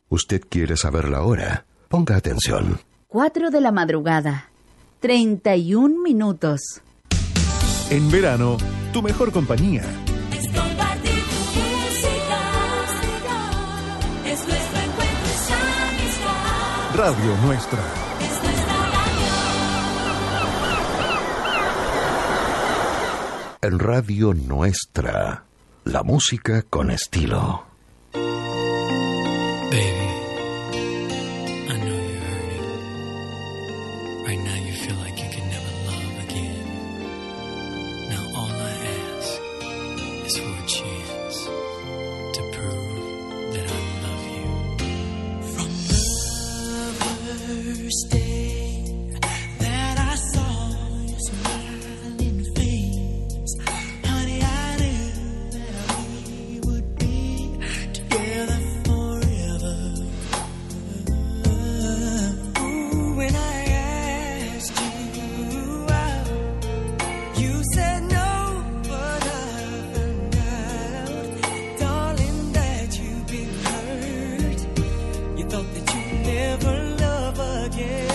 Usted quiere saber la hora. Ponga atención. 4 de la madrugada. 31 minutos. En verano, tu mejor compañía. Es compartir tu música. Es nuestro encuentro, es amistad. Radio Nuestra. Es nuestra radio. En Radio Nuestra, la música con estilo. Baby, I know you're hurting. Right now you feel like you can never love again. Now all I ask is for a chance to prove that I love you. From the first day that I saw your smiling face, honey, I knew that we would be together forever. Ooh, when I asked you out, you said no, but I found out, darling, that you've been hurt. You thought that you'd never love again.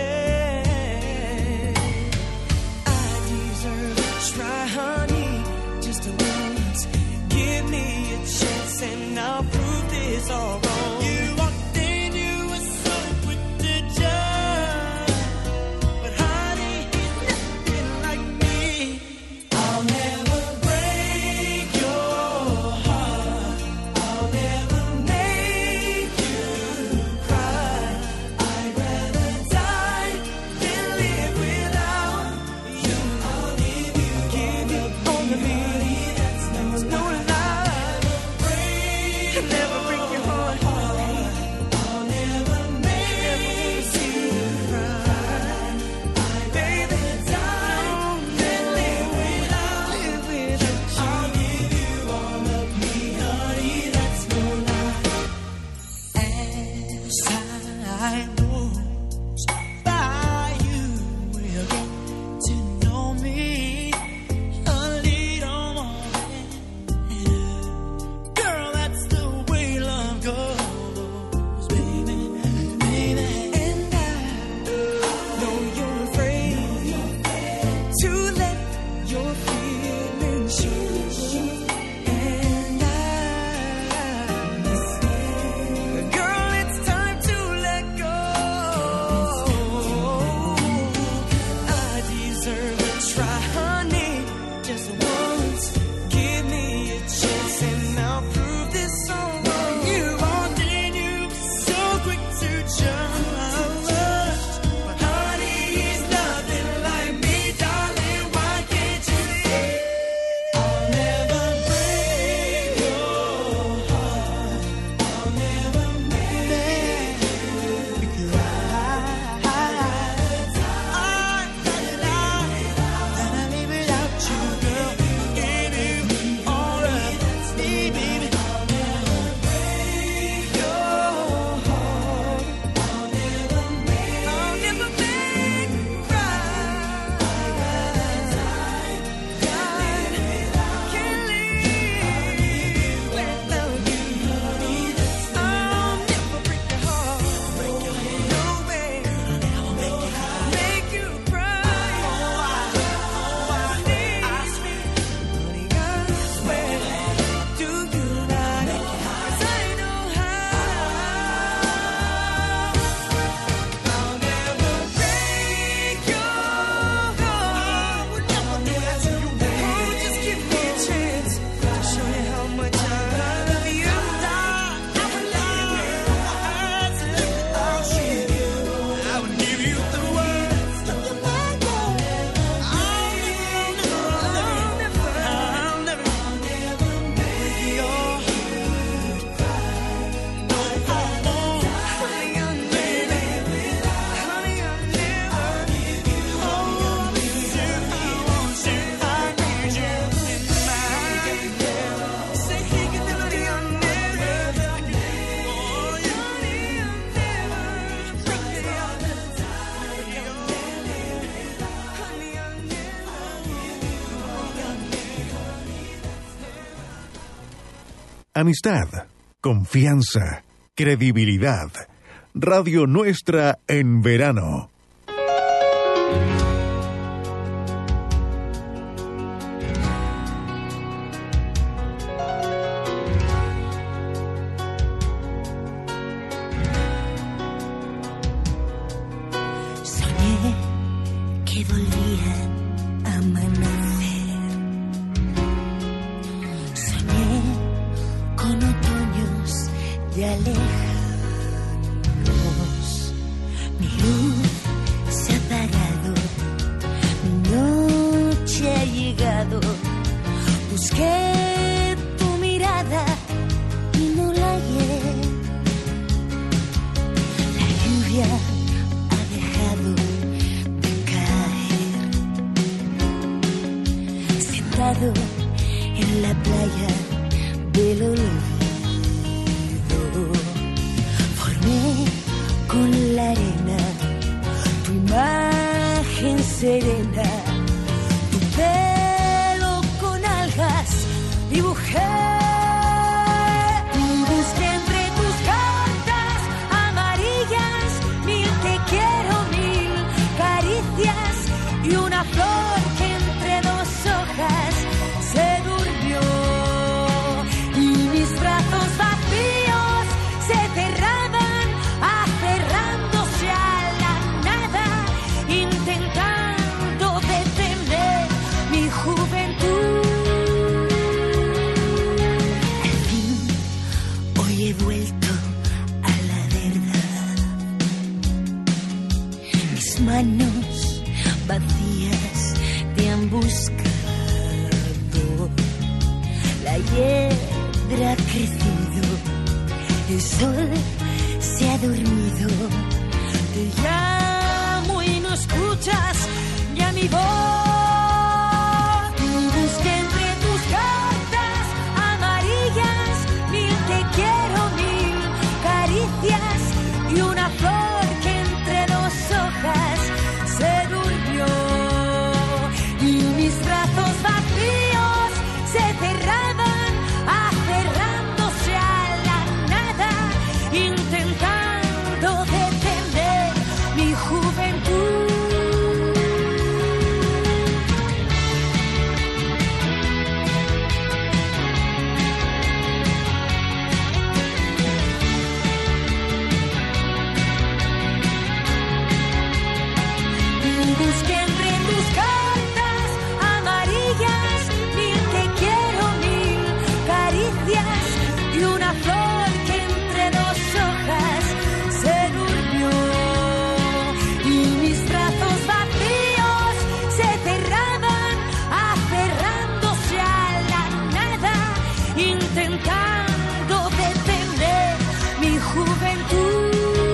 I deserve a try, honey, just once. Give me a chance and I'll prove this all wrong. You walked in, you were so quick to judge, but honey, he's nothing like me. I'll never break your heart. I'll never make you cry. I'd rather die than live without you. I'll give you all of me. That's no lie. Never break your heart. I'll never make you cry. Baby, don't live without you. I'll give you all of me, honey. That's no lie. As time goes by, you will get to know me a little more. Girl, that's the way love goes, baby, baby. And I know you're afraid to let your feelings show. And girl, it's time to let go. I deserve a try, honey, just once. Give me a chance and I'll prove this all wrong. You walked in, you were so quick to judge, but honey, he's nothing like me, darling. Why can't you see? I'll never break your heart. I'll never make you cry. And I live without you, girl. Give you all of me, baby. I'll never break your heart. I'll never make you cry. Can't live without you. I'll never break your heart. No way. Make you cry. Honey, I swear, do you not? 'Cause I know how. I'll never break your heart. I'll never do that. Oh, just give me a chance to show you how much I love you. I would live without you. I would give you the world. I'll never break your heart. No, I won't. Honey, I'll never. Honey, I'll never. Oh, I miss you. I want you. I need you in my. Say he can never. I'll never. Oh, honey, I'll never break your heart. Honey, I'll never. Amistad, confianza, Credibilidad. Radio Nuestra en verano. Soñé que volvía a amanecer. Soñé con otoños ya lejanos. Mi luz se ha apagado, mi noche ha llegado. Busqué tu mirada y no la hallé. La lluvia ha dejado de caer. Sentado en la playa del olvido, formé con la arena tu imagen serena, tu pelo con algas dibujé. Y busqué entre tus cartas amarillas mil te quiero, mil caricias y una flor que entre dos hojas se durmió. Y mis brazos vacíos se cerraban, aferrándose a la nada, intentando detener mi juventud. Al fin, hoy he vuelto a la verdad. Mis manos vacías te han buscado. La hiedra ha crecido, el sol se ha dormido. Te llamo y no escuchas ya mi voz. Y busqué entre tus cartas amarillas mil te quiero, mil caricias y una flor que entre dos hojas se durmió. Y mis brazos vacíos se cerraban, aferrándose a la nada, intentando detener mi juventud. Y busqué entre tus cartas amarillas mil te quiero, mil caricias y una flor que entre dos hojas se durmió. Y mis brazos vacíos se cerraban, aferrándose a la nada, intentando detener mi juventud.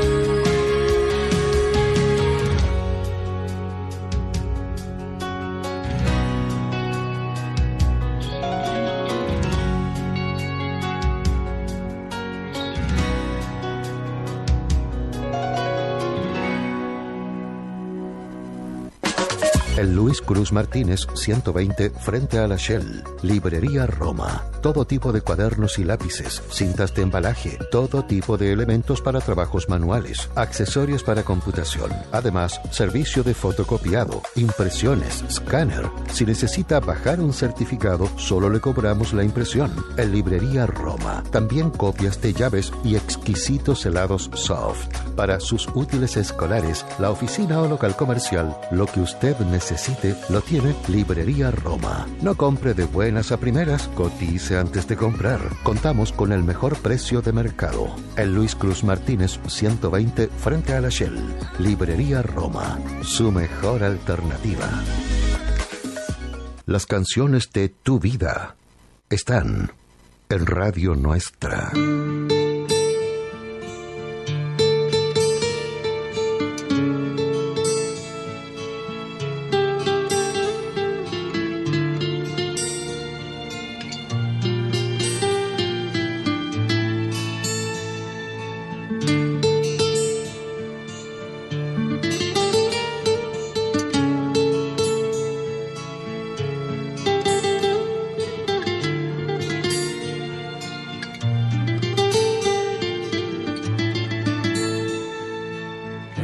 El Luis Cruz Martínez 120 frente a la Shell. Librería Roma. Todo tipo de cuadernos y lápices, cintas de embalaje, todo tipo de elementos para trabajos manuales, accesorios para computación. Además, servicio de fotocopiado, impresiones, escáner. Si necesita bajar un certificado, solo le cobramos la impresión. En Librería Roma. También copias de llaves y exquisitos helados soft. Para sus útiles escolares, la oficina o local comercial, lo que usted necesite, lo tiene Librería Roma. No compre de buenas a primeras, cotice antes de comprar. Contamos con el mejor precio de mercado. El Luis Cruz Martínez 120 frente a la Shell. Librería Roma, su mejor alternativa. Las canciones de tu vida están en Radio Nuestra.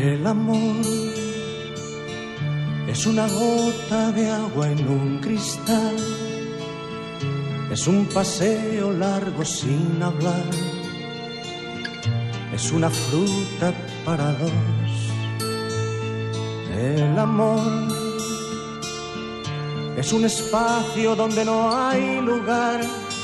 El amor es una gota de agua en un cristal, es un paseo largo sin hablar, es una fruta para dos. El amor es un espacio donde no hay lugar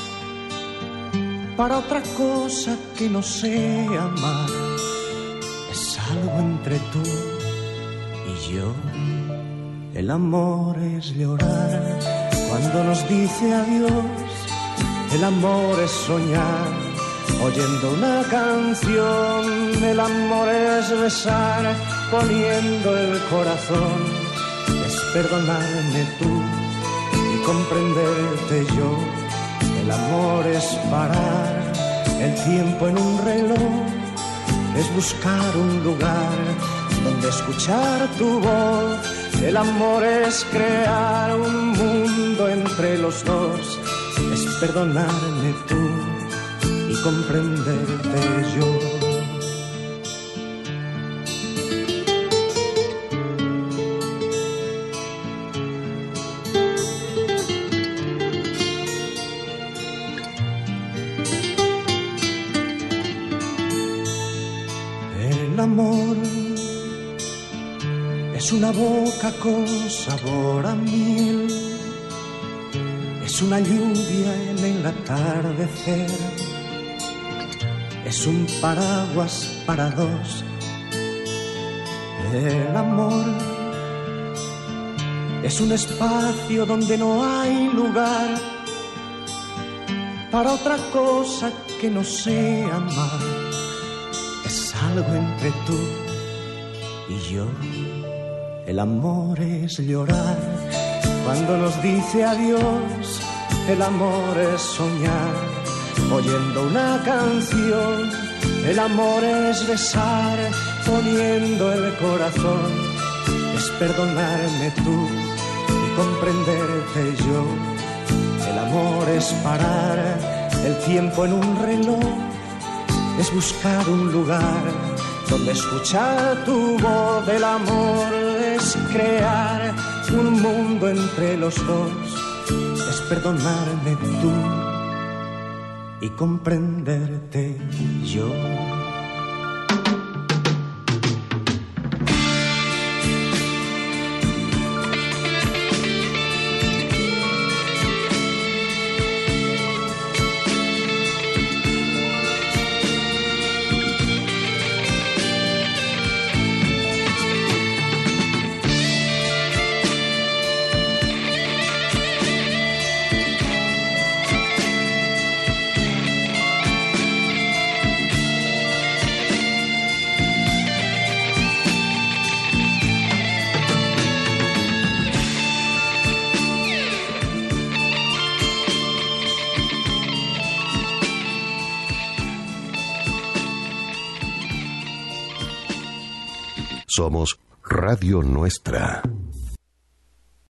para otra cosa que no sea amar. Es algo entre tú y yo. El amor es llorar cuando nos dice adiós. El amor es soñar oyendo una canción. El amor es besar poniendo el corazón. Es perdonarme tú y comprenderte yo. El amor es parar el tiempo en un reloj. Es buscar un lugar donde escuchar tu voz. El amor es crear un mundo entre los dos. Es perdonarme tú y comprenderte yo. El amor es una boca con sabor a miel, es una lluvia en el atardecer, es un paraguas para dos. El amor es un espacio donde no hay lugar para otra cosa que no sea amar. Es algo entre tú y yo. El amor es llorar cuando nos dice adiós. El amor es soñar oyendo una canción. El amor es besar poniendo el corazón. Es perdonarme tú y comprenderte yo. El amor es parar el tiempo en un reloj. Es buscar un lugar donde escuchar tu voz. El amor es crear un mundo entre los dos. Es perdonarme tú y comprenderte yo. Somos Radio Nuestra.